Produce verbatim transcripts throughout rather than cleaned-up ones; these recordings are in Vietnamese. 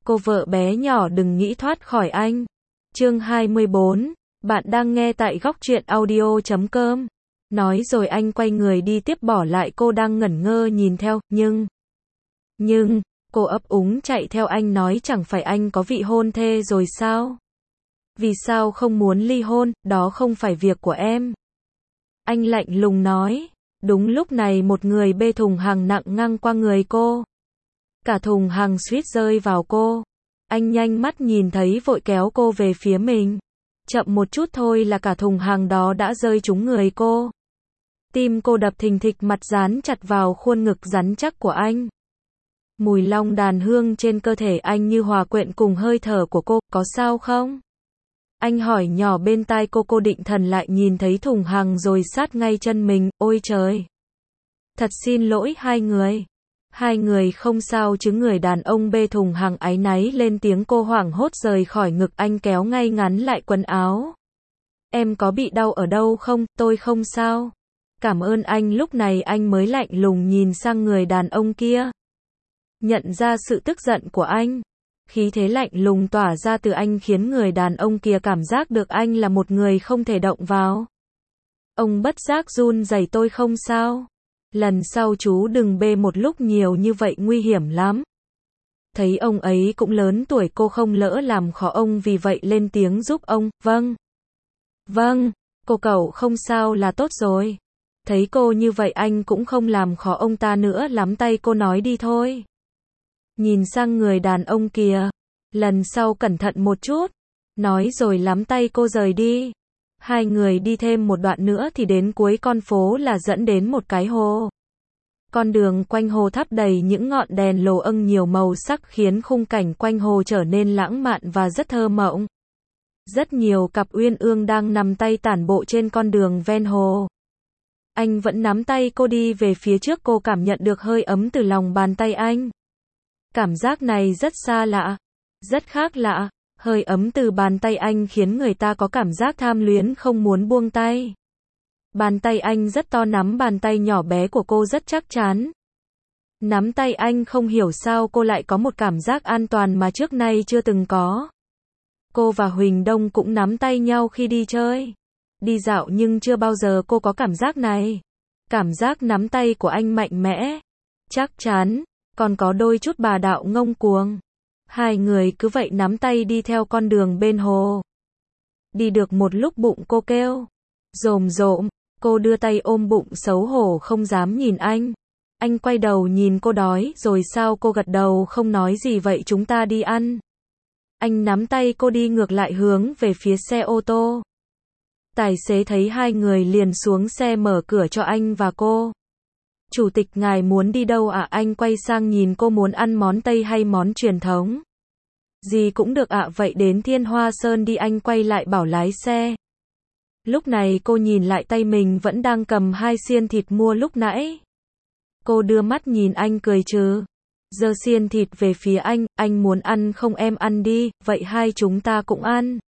Cô vợ bé nhỏ đừng nghĩ thoát khỏi anh. Chương hai mươi bốn, bạn đang nghe tại góc truyện audio chấm com. Nói rồi anh quay người đi tiếp, bỏ lại cô đang ngẩn ngơ nhìn theo, nhưng... Nhưng, cô ấp úng chạy theo anh nói chẳng phải anh có vị hôn thê rồi sao? Vì sao không muốn ly hôn, đó không phải việc của em. Anh lạnh lùng nói. Đúng lúc này một người bê thùng hàng nặng ngang qua người cô. Cả thùng hàng suýt rơi vào cô. Anh nhanh mắt nhìn thấy vội kéo cô về phía mình. Chậm một chút thôi là cả thùng hàng đó đã rơi trúng người cô. Tim cô đập thình thịch, mặt dán chặt vào khuôn ngực rắn chắc của anh. Mùi long đàn hương trên cơ thể anh như hòa quyện cùng hơi thở của cô, có sao không? Anh hỏi nhỏ bên tai cô, cô định thần lại nhìn thấy thùng hàng rồi sát ngay chân mình, ôi trời! Thật xin lỗi hai người. Hai người không sao chứ? Người đàn ông bê thùng hàng áy náy lên tiếng. Cô hoảng hốt rời khỏi ngực anh, kéo ngay ngắn lại quần áo. Em có bị đau ở đâu không? Tôi không sao. Cảm ơn anh. Lúc này anh mới lạnh lùng nhìn sang người đàn ông kia. Nhận ra sự tức giận của anh. Khí thế lạnh lùng tỏa ra từ anh khiến người đàn ông kia cảm giác được anh là một người không thể động vào. Ông bất giác run rẩy. Tôi không sao. Lần sau chú đừng bê một lúc nhiều như vậy, nguy hiểm lắm. Thấy ông ấy cũng lớn tuổi, cô không lỡ làm khó ông, vì vậy lên tiếng giúp ông. Vâng. Vâng, cô cậu không sao là tốt rồi. Thấy cô như vậy anh cũng không làm khó ông ta nữa, nắm tay cô nói đi thôi. Nhìn sang người đàn ông kia. Lần sau cẩn thận một chút. Nói rồi nắm tay cô rời đi. Hai người đi thêm một đoạn nữa thì đến cuối con phố là dẫn đến một cái hồ. Con đường quanh hồ thắp đầy những ngọn đèn lồ âng nhiều màu sắc khiến khung cảnh quanh hồ trở nên lãng mạn và rất thơ mộng. Rất nhiều cặp uyên ương đang nằm tay tản bộ trên con đường ven hồ. Anh vẫn nắm tay cô đi về phía trước, cô cảm nhận được hơi ấm từ lòng bàn tay anh. Cảm giác này rất xa lạ, rất khác lạ. Hơi ấm từ bàn tay anh khiến người ta có cảm giác tham luyến không muốn buông tay. Bàn tay anh rất to, nắm bàn tay nhỏ bé của cô rất chắc chắn. Nắm tay anh không hiểu sao cô lại có một cảm giác an toàn mà trước nay chưa từng có. Cô và Huỳnh Đông cũng nắm tay nhau khi đi chơi, đi dạo, nhưng chưa bao giờ cô có cảm giác này. Cảm giác nắm tay của anh mạnh mẽ, chắc chắn, còn có đôi chút bá đạo ngông cuồng. Hai người cứ vậy nắm tay đi theo con đường bên hồ. Đi được một lúc bụng cô kêu rồm rộm, cô đưa tay ôm bụng xấu hổ không dám nhìn anh. Anh quay đầu nhìn cô, đói rồi sao? Cô gật đầu không nói gì. Vậy chúng ta đi ăn. Anh nắm tay cô đi ngược lại hướng về phía xe ô tô. Tài xế thấy hai người liền xuống xe mở cửa cho anh và cô. Chủ tịch, ngài muốn đi đâu ạ? À? Anh quay sang nhìn cô, muốn ăn món Tây hay món truyền thống? Gì cũng được ạ. À? Vậy đến Thiên Hoa Sơn đi. Anh quay lại bảo lái xe. Lúc này cô nhìn lại tay mình vẫn đang cầm hai xiên thịt mua lúc nãy. Cô đưa mắt nhìn anh cười trừ. Giơ xiên thịt về phía anh. Anh muốn ăn không? Em ăn đi, vậy hai chúng ta cũng ăn.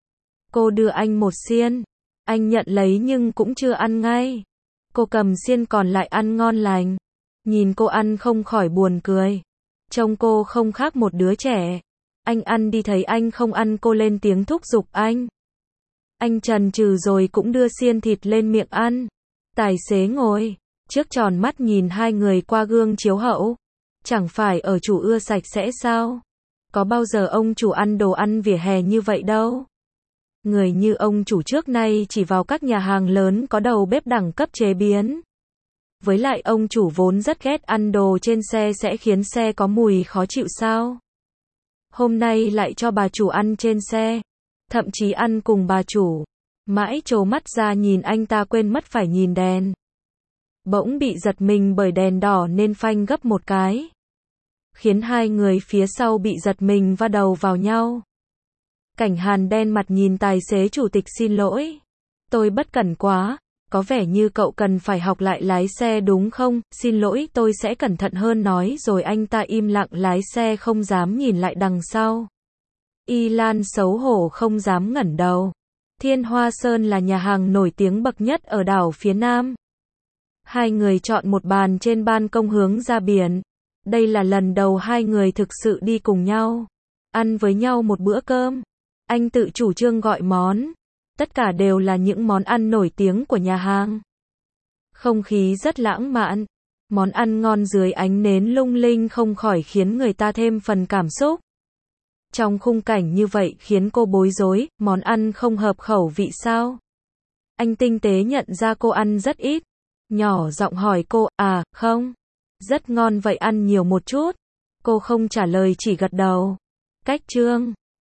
Cô đưa anh một xiên. Anh nhận lấy nhưng cũng chưa ăn ngay. Cô cầm xiên còn lại ăn ngon lành. Nhìn cô ăn không khỏi buồn cười. Trông cô không khác một đứa trẻ. Anh ăn đi. Thấy anh không ăn, cô lên tiếng thúc giục anh. Anh chần chừ rồi cũng đưa xiên thịt lên miệng ăn. Tài xế ngồi trước tròn mắt nhìn hai người qua gương chiếu hậu. Chẳng phải ở chủ ưa sạch sẽ sao? Có bao giờ ông chủ ăn đồ ăn vỉa hè như vậy đâu. Người như ông chủ trước nay chỉ vào các nhà hàng lớn có đầu bếp đẳng cấp chế biến. Với lại ông chủ vốn rất ghét ăn đồ trên xe sẽ khiến xe có mùi khó chịu sao? Hôm nay lại cho bà chủ ăn trên xe. Thậm chí ăn cùng bà chủ. Mãi trố mắt ra nhìn anh ta quên mất phải nhìn đèn. Bỗng bị giật mình bởi đèn đỏ nên phanh gấp một cái. Khiến hai người phía sau bị giật mình va đầu vào nhau. Cảnh Hàn đen mặt nhìn tài xế. Chủ tịch xin lỗi. Tôi bất cẩn quá. Có vẻ như cậu cần phải học lại lái xe đúng không? Xin lỗi, tôi sẽ cẩn thận hơn, nói rồi anh ta im lặng lái xe không dám nhìn lại đằng sau. Y Lan xấu hổ không dám ngẩng đầu. Thiên Hoa Sơn là nhà hàng nổi tiếng bậc nhất ở đảo phía Nam. Hai người chọn một bàn trên ban công hướng ra biển. Đây là lần đầu hai người thực sự đi cùng nhau. ăn với nhau một bữa cơm. Anh tự chủ trương gọi món. Tất cả đều là những món ăn nổi tiếng của nhà hàng. Không khí rất lãng mạn. Món ăn ngon dưới ánh nến lung linh không khỏi khiến người ta thêm phần cảm xúc. Trong khung cảnh như vậy khiến cô bối rối, món ăn không hợp khẩu vị sao? Anh tinh tế nhận ra cô ăn rất ít. Nhỏ giọng hỏi cô, à, không. Rất ngon vậy ăn nhiều một chút. Cô không trả lời chỉ gật đầu. Cách chương